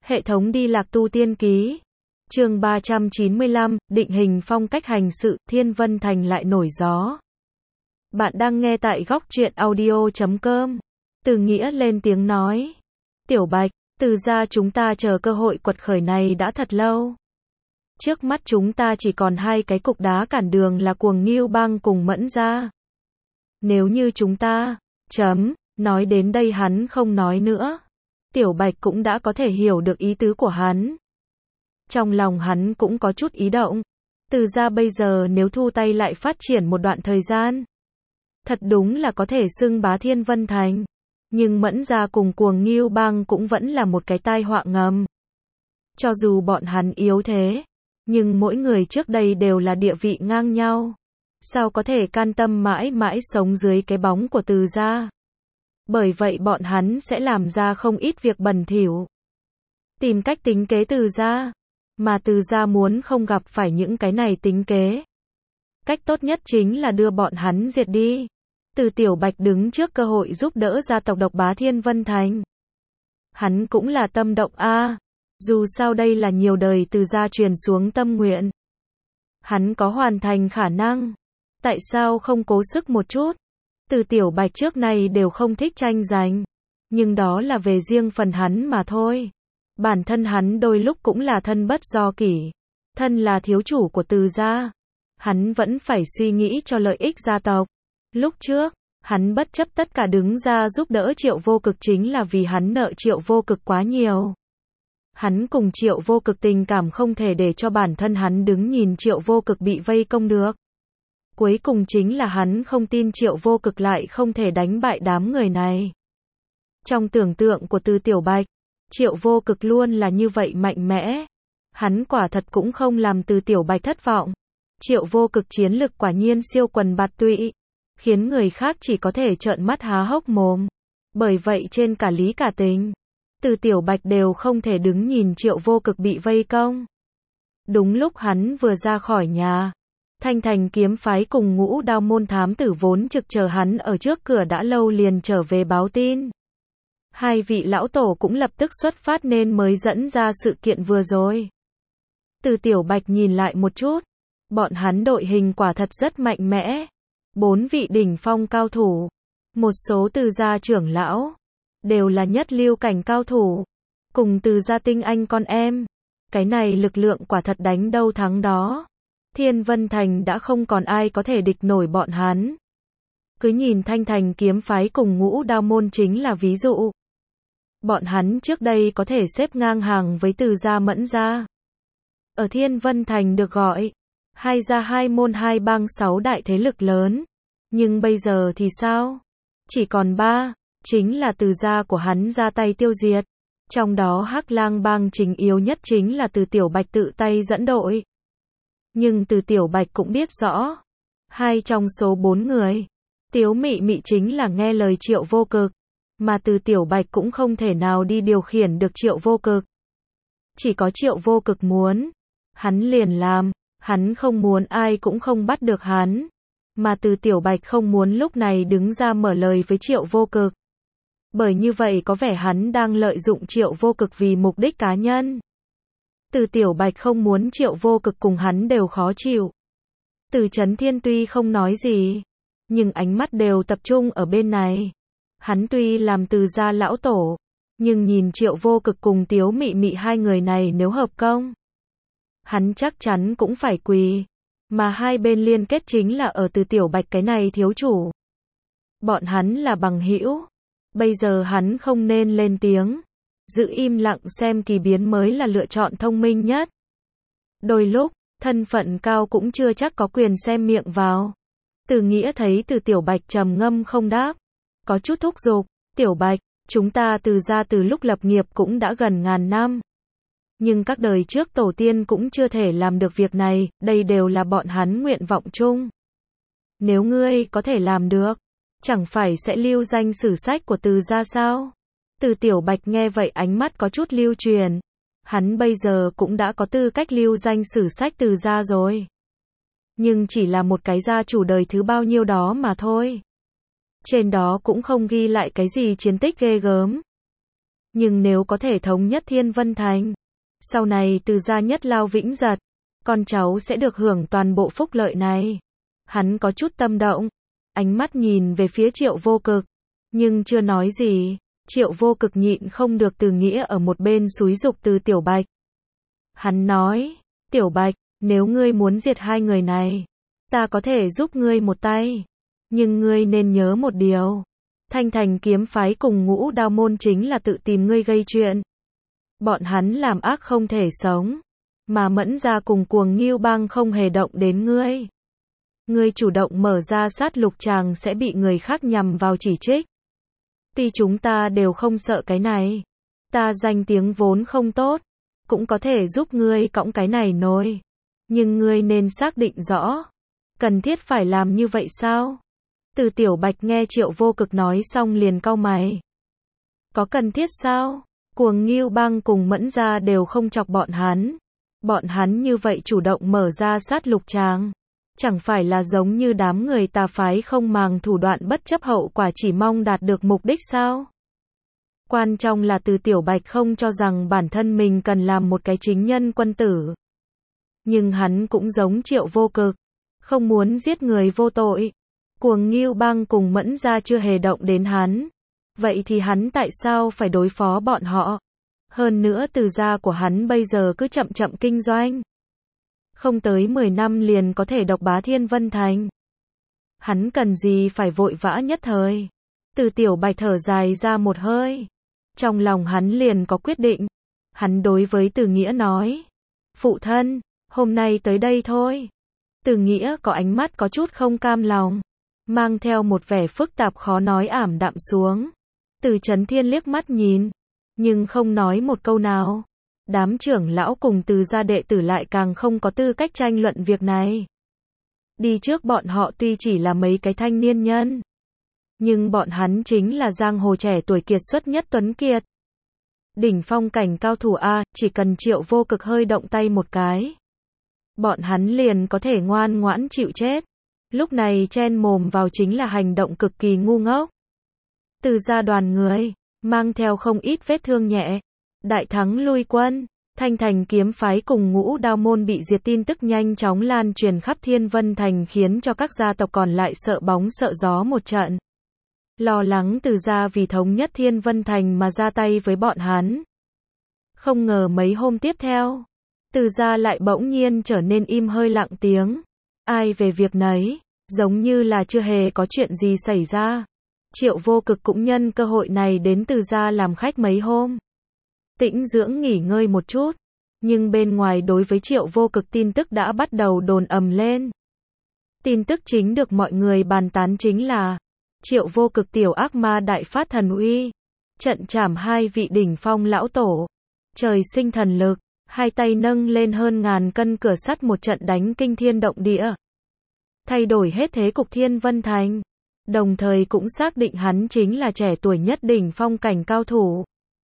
Hệ thống đi lạc tu tiên ký. Chương 395, định hình phong cách hành sự, Thiên Vân Thành lại nổi gió. Bạn đang nghe tại góc truyện audio.com. Từ Nghĩa lên tiếng nói. Tiểu Bạch, Từ gia chúng ta chờ cơ hội quật khởi này đã thật lâu. Trước mắt chúng ta chỉ còn hai cái cục đá cản đường là Cuồng Ngưu Bang cùng Mẫn gia. Nếu như chúng ta, nói đến đây hắn không nói nữa. Tiểu Bạch cũng đã có thể hiểu được ý tứ của hắn. Trong lòng hắn cũng có chút ý động. Từ gia bây giờ nếu thu tay lại phát triển một đoạn thời gian, thật đúng là có thể xưng bá Thiên Vân Thành. Nhưng Mẫn gia cùng Cuồng Ngưu Bang cũng vẫn là một cái tai họa ngầm. Cho dù bọn hắn yếu thế, nhưng mỗi người trước đây đều là địa vị ngang nhau. Sao có thể can tâm mãi mãi sống dưới cái bóng của Từ gia? Bởi vậy bọn hắn sẽ làm ra không ít việc bẩn thỉu. Tìm cách tính kế Từ gia. Mà Từ gia muốn không gặp phải những cái này tính kế. Cách tốt nhất chính là đưa bọn hắn diệt đi. Từ Tiểu Bạch đứng trước cơ hội giúp đỡ gia tộc độc bá Thiên Vân Thành. Hắn cũng là tâm động a. Dù sao đây là nhiều đời Từ gia truyền xuống tâm nguyện. Hắn có hoàn thành khả năng. Tại sao không cố sức một chút? Từ Tiểu Bạch trước này đều không thích tranh giành. Nhưng đó là về riêng phần hắn mà thôi. Bản thân hắn đôi lúc cũng là thân bất do kỷ. Thân là thiếu chủ của Từ gia. Hắn vẫn phải suy nghĩ cho lợi ích gia tộc. Lúc trước, hắn bất chấp tất cả đứng ra giúp đỡ Triệu Vô Cực chính là vì hắn nợ Triệu Vô Cực quá nhiều. Hắn cùng Triệu Vô Cực tình cảm không thể để cho bản thân hắn đứng nhìn Triệu Vô Cực bị vây công được. Cuối cùng chính là hắn không tin Triệu Vô Cực lại không thể đánh bại đám người này. Trong tưởng tượng của Từ Tiểu Bạch, Triệu Vô Cực luôn là như vậy mạnh mẽ. Hắn quả thật cũng không làm Từ Tiểu Bạch thất vọng. Triệu Vô Cực chiến lực quả nhiên siêu quần bạt tụy, khiến người khác chỉ có thể trợn mắt há hốc mồm. Bởi vậy trên cả lý cả tình, Từ Tiểu Bạch đều không thể đứng nhìn Triệu Vô Cực bị vây công. Đúng lúc hắn vừa ra khỏi nhà, Thanh Thành kiếm phái cùng Ngũ Đao môn thám tử vốn trực chờ hắn ở trước cửa đã lâu liền trở về báo tin. Hai vị lão tổ cũng lập tức xuất phát nên mới dẫn ra sự kiện vừa rồi. Từ Tiểu Bạch nhìn lại một chút, bọn hắn đội hình quả thật rất mạnh mẽ. 4 vị đỉnh phong cao thủ, một số Từ gia trưởng lão, đều là nhất lưu cảnh cao thủ, cùng Từ gia tinh anh con em. Cái này lực lượng quả thật đánh đâu thắng đó. Thiên Vân Thành đã không còn ai có thể địch nổi bọn hắn. Cứ nhìn Thanh Thành kiếm phái cùng Ngũ Đao môn chính là ví dụ. Bọn hắn trước đây có thể xếp ngang hàng với Từ gia Mẫn gia. Ở Thiên Vân Thành được gọi hai gia hai môn hai bang 6 đại thế lực lớn. Nhưng bây giờ thì sao? Chỉ còn 3, chính là Từ gia của hắn ra tay tiêu diệt. Trong đó Hắc Lang bang chính yếu nhất chính là Từ Tiểu Bạch tự tay dẫn đội. Nhưng Từ Tiểu Bạch cũng biết rõ, hai trong số 4 người, Tiếu Mị Mị chính là nghe lời Triệu Vô Cực, mà Từ Tiểu Bạch cũng không thể nào đi điều khiển được Triệu Vô Cực. Chỉ có Triệu Vô Cực muốn, hắn liền làm, hắn không muốn ai cũng không bắt được hắn. Mà Từ Tiểu Bạch không muốn lúc này đứng ra mở lời với Triệu Vô Cực. Bởi như vậy có vẻ hắn đang lợi dụng Triệu Vô Cực vì mục đích cá nhân. Từ Tiểu Bạch không muốn Triệu Vô Cực cùng hắn đều khó chịu. Từ Chấn Thiên tuy không nói gì, nhưng ánh mắt đều tập trung ở bên này. Hắn tuy làm Từ gia lão tổ, nhưng nhìn Triệu Vô Cực cùng Tiếu Mị Mị hai người này nếu hợp công, hắn chắc chắn cũng phải quỳ. Mà hai bên liên kết chính là ở Từ Tiểu Bạch cái này thiếu chủ. Bọn hắn là bằng hữu. Bây giờ hắn không nên lên tiếng. Giữ im lặng xem kỳ biến mới là lựa chọn thông minh nhất. Đôi lúc, thân phận cao cũng chưa chắc có quyền xem miệng vào. Từ Nghĩa thấy Từ Tiểu Bạch trầm ngâm không đáp, có chút thúc giục. Tiểu Bạch, chúng ta Từ gia từ lúc lập nghiệp cũng đã gần ngàn năm. Nhưng các đời trước tổ tiên cũng chưa thể làm được việc này, đây đều là bọn hắn nguyện vọng chung. Nếu ngươi có thể làm được, chẳng phải sẽ lưu danh sử sách của Từ gia sao? Từ Tiểu Bạch nghe vậy ánh mắt có chút lưu truyền. Hắn bây giờ cũng đã có tư cách lưu danh sử sách Từ gia rồi. Nhưng chỉ là một cái gia chủ đời thứ bao nhiêu đó mà thôi. Trên đó cũng không ghi lại cái gì chiến tích ghê gớm. Nhưng nếu có thể thống nhất Thiên Vân Thành, sau này Từ gia nhất lao vĩnh giật, con cháu sẽ được hưởng toàn bộ phúc lợi này. Hắn có chút tâm động, ánh mắt nhìn về phía Triệu Vô Cực, nhưng chưa nói gì. Triệu Vô Cực nhịn không được Từ Nghĩa ở một bên xúi giục Từ Tiểu Bạch. Hắn nói, Tiểu Bạch, nếu ngươi muốn diệt hai người này, ta có thể giúp ngươi một tay. Nhưng ngươi nên nhớ một điều. Thanh Thành kiếm phái cùng Ngũ Đao môn chính là tự tìm ngươi gây chuyện. Bọn hắn làm ác không thể sống. Mà Mẫn gia cùng Cuồng Ngưu bang không hề động đến ngươi. Ngươi chủ động mở ra sát lục tràng sẽ bị người khác nhằm vào chỉ trích. Tuy chúng ta đều không sợ cái này. Ta danh tiếng vốn không tốt. Cũng có thể giúp ngươi cõng cái này nổi. Nhưng ngươi nên xác định rõ. Cần thiết phải làm như vậy sao? Từ Tiểu Bạch nghe Triệu Vô Cực nói xong liền cau mày. Có cần thiết sao? Cuồng Ngưu bang cùng Mẫn gia đều không chọc bọn hắn. Bọn hắn như vậy chủ động mở ra sát lục tràng. Chẳng phải là giống như đám người tà phái không màng thủ đoạn bất chấp hậu quả chỉ mong đạt được mục đích sao? Quan trọng là Từ Tiểu Bạch không cho rằng bản thân mình cần làm một cái chính nhân quân tử. Nhưng hắn cũng giống Triệu Vô Cực, không muốn giết người vô tội. Cuồng Ngưu bang cùng Mẫn gia chưa hề động đến hắn. Vậy thì hắn tại sao phải đối phó bọn họ? Hơn nữa Từ gia của hắn bây giờ cứ chậm chậm kinh doanh. Không tới 10 năm liền có thể độc bá Thiên Vân Thành. Hắn cần gì phải vội vã nhất thời? Từ Tiểu Bạch thở dài ra một hơi. Trong lòng hắn liền có quyết định. Hắn đối với Từ Nghĩa nói. Phụ thân, hôm nay tới đây thôi. Từ Nghĩa có ánh mắt có chút không cam lòng. Mang theo một vẻ phức tạp khó nói ảm đạm xuống. Từ Chấn Thiên liếc mắt nhìn. Nhưng không nói một câu nào. Đám trưởng lão cùng Từ gia đệ tử lại càng không có tư cách tranh luận việc này. Đi trước bọn họ tuy chỉ là mấy cái thanh niên nhân. Nhưng bọn hắn chính là giang hồ trẻ tuổi kiệt xuất nhất tuấn kiệt. Đỉnh phong cảnh cao thủ A, chỉ cần Triệu Vô Cực hơi động tay một cái. Bọn hắn liền có thể ngoan ngoãn chịu chết. Lúc này chen mồm vào chính là hành động cực kỳ ngu ngốc. Từ gia đoàn người, mang theo không ít vết thương nhẹ. Đại thắng lui quân, Thanh Thành kiếm phái cùng Ngũ Đao môn bị diệt tin tức nhanh chóng lan truyền khắp Thiên Vân Thành khiến cho các gia tộc còn lại sợ bóng sợ gió một trận. Lo lắng Từ gia vì thống nhất Thiên Vân Thành mà ra tay với bọn hắn. Không ngờ mấy hôm tiếp theo, Từ gia lại bỗng nhiên trở nên im hơi lặng tiếng. Ai về việc nấy, giống như là chưa hề có chuyện gì xảy ra. Triệu Vô Cực cũng nhân cơ hội này đến Từ gia làm khách mấy hôm. Tĩnh dưỡng nghỉ ngơi một chút. Nhưng bên ngoài đối với Triệu Vô Cực tin tức đã bắt đầu đồn ầm lên. Tin tức chính được mọi người bàn tán chính là Triệu Vô Cực tiểu ác ma đại phát thần uy. Trận trảm hai vị đỉnh phong lão tổ. Trời sinh thần lực. Hai tay nâng lên hơn ngàn cân cửa sắt một trận đánh kinh thiên động địa. Thay đổi hết thế cục Thiên Vân Thành. Đồng thời cũng xác định hắn chính là trẻ tuổi nhất đỉnh phong cảnh cao thủ.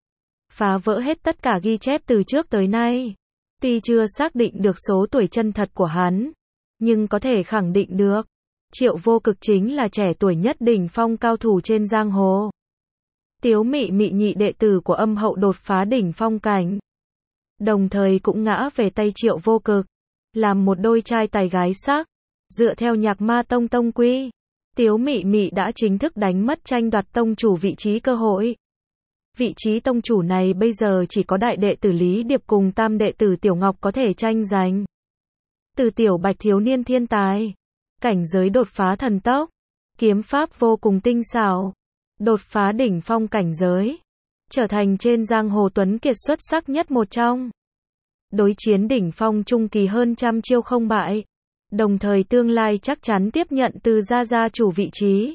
Phá vỡ hết tất cả ghi chép từ trước tới nay. Tuy chưa xác định được số tuổi chân thật của hắn, nhưng có thể khẳng định được, Triệu Vô Cực chính là trẻ tuổi nhất đỉnh phong cao thủ trên giang hồ. Tiếu Mị Mị nhị đệ tử của Âm Hậu đột phá đỉnh phong cảnh. Đồng thời cũng ngã về tay Triệu Vô Cực, làm một đôi trai tài gái sắc. Dựa theo Nhạc Ma Tông tông quy, Tiếu Mị Mị đã chính thức đánh mất tranh đoạt tông chủ vị trí cơ hội. Vị trí tông chủ này bây giờ chỉ có đại đệ tử Lý Điệp cùng tam đệ tử Tiểu Ngọc có thể tranh giành. Từ Tiểu Bạch thiếu niên thiên tài, cảnh giới đột phá thần tốc, kiếm pháp vô cùng tinh xảo, đột phá đỉnh phong cảnh giới, trở thành trên giang hồ tuấn kiệt xuất sắc nhất một trong. Đối chiến đỉnh phong trung kỳ hơn trăm chiêu không bại, đồng thời tương lai chắc chắn tiếp nhận từ gia chủ vị trí.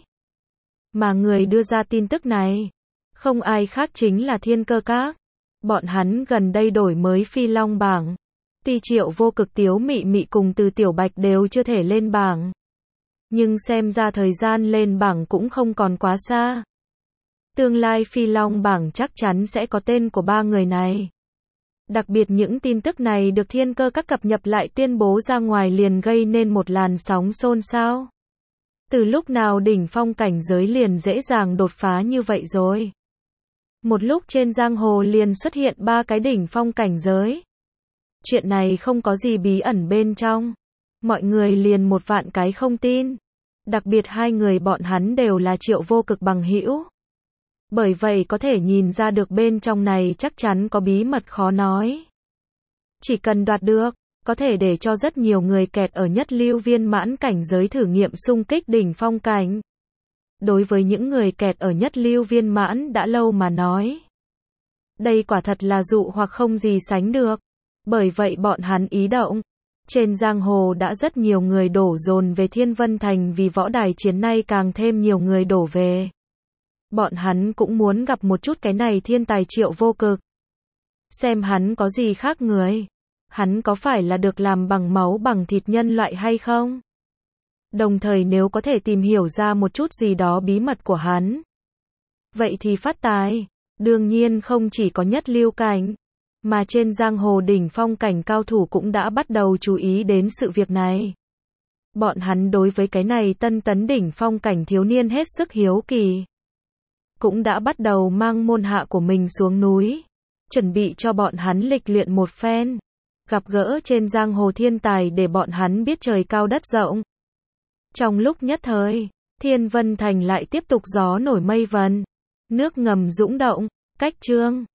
Mà người đưa ra tin tức này, không ai khác chính là Thiên Cơ Các. Bọn hắn gần đây đổi mới Phi Long bảng. Tuy Triệu Vô Cực Tiếu Mị Mị cùng Từ Tiểu Bạch đều chưa thể lên bảng. Nhưng xem ra thời gian lên bảng cũng không còn quá xa. Tương lai Phi Long bảng chắc chắn sẽ có tên của ba người này. Đặc biệt những tin tức này được Thiên Cơ Các cập nhật lại tuyên bố ra ngoài liền gây nên một làn sóng xôn xao. Từ lúc nào đỉnh phong cảnh giới liền dễ dàng đột phá như vậy rồi? Một lúc trên giang hồ liền xuất hiện 3 cái đỉnh phong cảnh giới. Chuyện này không có gì bí ẩn bên trong. Mọi người liền một vạn cái không tin. Đặc biệt hai người bọn hắn đều là Triệu Vô Cực bằng hữu. Bởi vậy có thể nhìn ra được bên trong này chắc chắn có bí mật khó nói. Chỉ cần đoạt được, có thể để cho rất nhiều người kẹt ở nhất lưu viên mãn cảnh giới thử nghiệm xung kích đỉnh phong cảnh. Đối với những người kẹt ở nhất lưu viên mãn đã lâu mà nói, đây quả thật là dụ hoặc không gì sánh được. Bởi vậy bọn hắn ý động. Trên giang hồ đã rất nhiều người đổ dồn về Thiên Vân Thành vì võ đài chiến nay càng thêm nhiều người đổ về. Bọn hắn cũng muốn gặp một chút cái này thiên tài Triệu Vô Cực. Xem hắn có gì khác người. Hắn có phải là được làm bằng máu bằng thịt nhân loại hay không? Đồng thời nếu có thể tìm hiểu ra một chút gì đó bí mật của hắn, vậy thì phát tài. Đương nhiên không chỉ có nhất lưu cảnh, mà trên giang hồ đỉnh phong cảnh cao thủ cũng đã bắt đầu chú ý đến sự việc này. Bọn hắn đối với cái này tân tấn đỉnh phong cảnh thiếu niên hết sức hiếu kỳ. Cũng đã bắt đầu mang môn hạ của mình xuống núi, chuẩn bị cho bọn hắn lịch luyện một phen. Gặp gỡ trên giang hồ thiên tài để bọn hắn biết trời cao đất rộng. Trong lúc nhất thời, Thiên Vân Thành lại tiếp tục gió nổi mây vần, nước ngầm dũng động, cách chương